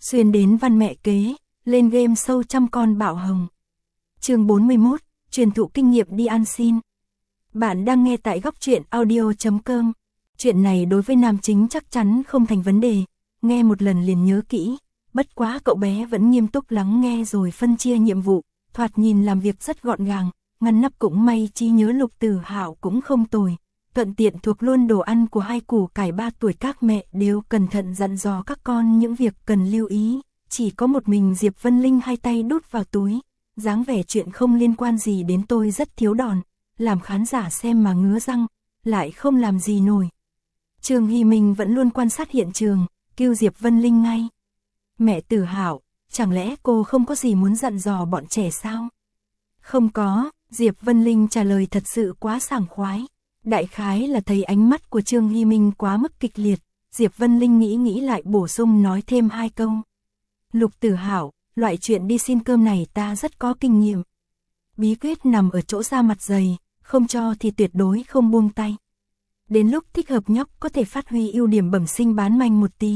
xuyên đến văn mẹ kế, lên game sâu trăm con bạo hồng. Chương 41, truyền thụ kinh nghiệm đi ăn xin. Bạn đang nghe tại góc truyện audio.com. Chuyện này đối với nam chính chắc chắn không thành vấn đề, nghe một lần liền nhớ kỹ, bất quá cậu bé vẫn nghiêm túc lắng nghe rồi phân chia nhiệm vụ, thoạt nhìn làm việc rất gọn gàng, ngăn nắp cũng may trí nhớ Lục Tử Hạo cũng không tồi, thuận tiện thuộc luôn đồ ăn của hai củ cải 3 tuổi, các mẹ đều cẩn thận dặn dò các con những việc cần lưu ý, chỉ có một mình Diệp Vân Linh hai tay đút vào túi, dáng vẻ chuyện không liên quan gì đến tôi rất thiếu đòn, làm khán giả xem mà ngứa răng, lại không làm gì nổi. Trương Hy Minh vẫn luôn quan sát hiện trường, kêu Diệp Vân Linh ngay. Mẹ Tử Hạo, chẳng lẽ cô không có gì muốn dặn dò bọn trẻ sao? Không có, Diệp Vân Linh trả lời thật sự quá sảng khoái. Đại khái là thấy ánh mắt của Trương Hy Minh quá mức kịch liệt, Diệp Vân Linh nghĩ lại bổ sung nói thêm hai câu. Lục Tử Hạo, loại chuyện đi xin cơm này ta rất có kinh nghiệm. Bí quyết nằm ở chỗ da mặt dày, không cho thì tuyệt đối không buông tay. Đến lúc thích hợp nhóc có thể phát huy ưu điểm bẩm sinh bán manh một tí.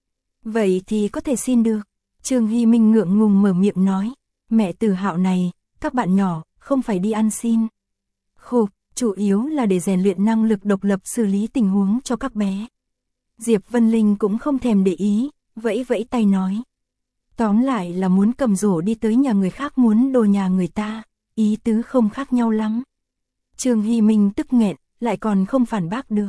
Vậy thì có thể xin được. Trương Hy Minh ngượng ngùng mở miệng nói. Mẹ Tử Hạo này, các bạn nhỏ, không phải đi ăn xin. Khục, chủ yếu là để rèn luyện năng lực độc lập xử lý tình huống cho các bé. Diệp Vân Linh cũng không thèm để ý, vẫy tay nói. Tóm lại là muốn cầm rổ đi tới nhà người khác muốn đồ nhà người ta, ý tứ không khác nhau lắm. Trương Hy Minh tức nghẹn, lại còn không phản bác được.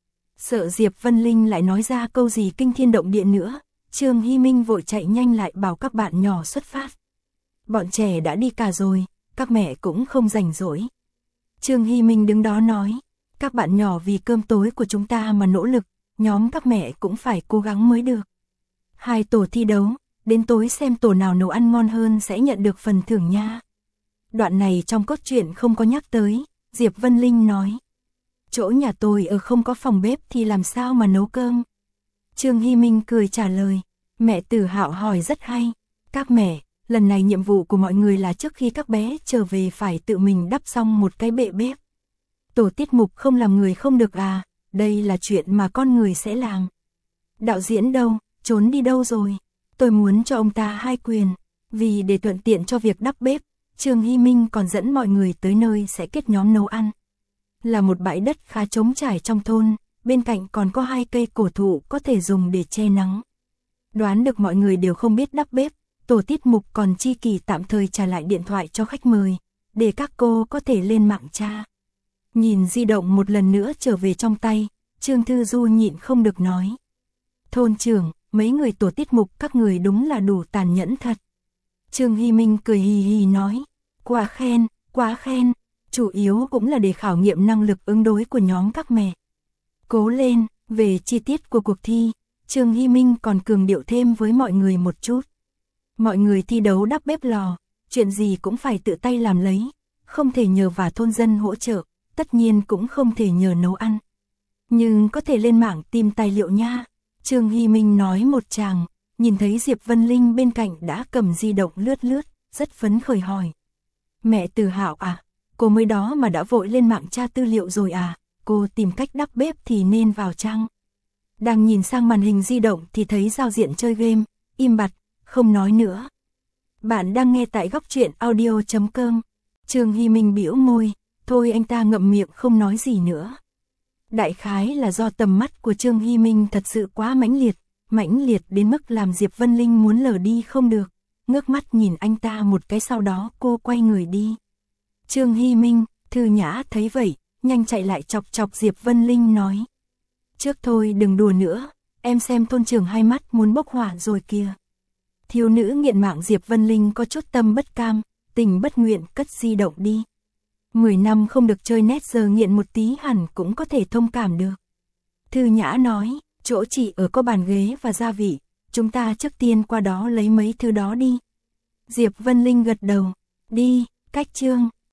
Sợ Diệp Vân Linh lại nói ra câu gì kinh thiên động địa nữa, Trương Hy Minh vội chạy nhanh lại bảo các bạn nhỏ xuất phát. Bọn trẻ đã đi cả rồi, các mẹ cũng không rảnh rỗi. Trương Hy Minh đứng đó nói, các bạn nhỏ vì cơm tối của chúng ta mà nỗ lực, nhóm các mẹ cũng phải cố gắng mới được. Hai tổ thi đấu, đến tối xem tổ nào nấu ăn ngon hơn sẽ nhận được phần thưởng nha. Đoạn này trong cốt truyện không có nhắc tới, Diệp Vân Linh nói. Chỗ nhà tôi ở không có phòng bếp thì làm sao mà nấu cơm? Trương Hy Minh cười trả lời, mẹ Tử Hạo hỏi rất hay. Các mẹ, lần này nhiệm vụ của mọi người là trước khi các bé trở về phải tự mình đắp xong một cái bệ bếp. Tổ tiết mục không làm người không được à, đây là chuyện mà con người sẽ làm. Đạo diễn đâu, trốn đi đâu rồi? Tôi muốn cho ông ta 2 quyền, vì để thuận tiện cho việc đắp bếp, Trương Hy Minh còn dẫn mọi người tới nơi sẽ kết nhóm nấu ăn. Là một bãi đất khá trống trải trong thôn, bên cạnh còn có 2 cây cổ thụ có thể dùng để che nắng. Đoán được mọi người đều không biết đắp bếp, tổ tiết mục còn chi kỳ tạm thời trả lại điện thoại cho khách mời, để các cô có thể lên mạng tra. Nhìn di động một lần nữa trở về trong tay, Trương Thư Du nhịn không được nói. Thôn trưởng, mấy người tổ tiết mục các người đúng là đủ tàn nhẫn thật. Trương Hy Minh cười hì hì nói, quá khen, chủ yếu cũng là để khảo nghiệm năng lực ứng đối của nhóm các mẹ. Cố lên, về chi tiết của cuộc thi, Trương Hy Minh còn cường điệu thêm với mọi người một chút. Mọi người thi đấu đắp bếp lò, chuyện gì cũng phải tự tay làm lấy, không thể nhờ vả thôn dân hỗ trợ, tất nhiên cũng không thể nhờ nấu ăn. Nhưng có thể lên mạng tìm tài liệu nha. Trương Hy Minh nói một tràng, nhìn thấy Diệp Vân Linh bên cạnh đã cầm di động lướt, rất phấn khởi hỏi. Mẹ Tử Hạo à, cô mới đó mà đã vội lên mạng tra tư liệu rồi à, cô tìm cách đắp bếp thì nên vào trang. Đang nhìn sang màn hình di động thì thấy giao diện chơi game, im bặt, không nói nữa. Bạn đang nghe tại góc truyện audio.com. Trương Hy Minh bĩu môi, thôi anh ta ngậm miệng không nói gì nữa. Đại khái là do tầm mắt của Trương Hy Minh thật sự quá mãnh liệt đến mức làm Diệp Vân Linh muốn lờ đi không được, ngước mắt nhìn anh ta một cái sau đó cô quay người đi. Trương Hy Minh, Thư Nhã thấy vậy, nhanh chạy lại chọc Diệp Vân Linh nói. Trước thôi đừng đùa nữa, em xem thôn trưởng hai mắt muốn bốc hỏa rồi kìa. Thiếu nữ nghiện mạng Diệp Vân Linh có chút tâm bất cam, tình bất nguyện cất di động đi. 10 năm không được chơi net giờ nghiện một tí hẳn cũng có thể thông cảm được. Thư Nhã nói, chỗ chị ở có bàn ghế và gia vị, chúng ta trước tiên qua đó lấy mấy thứ đó đi. Diệp Vân Linh gật đầu, đi, cách Trương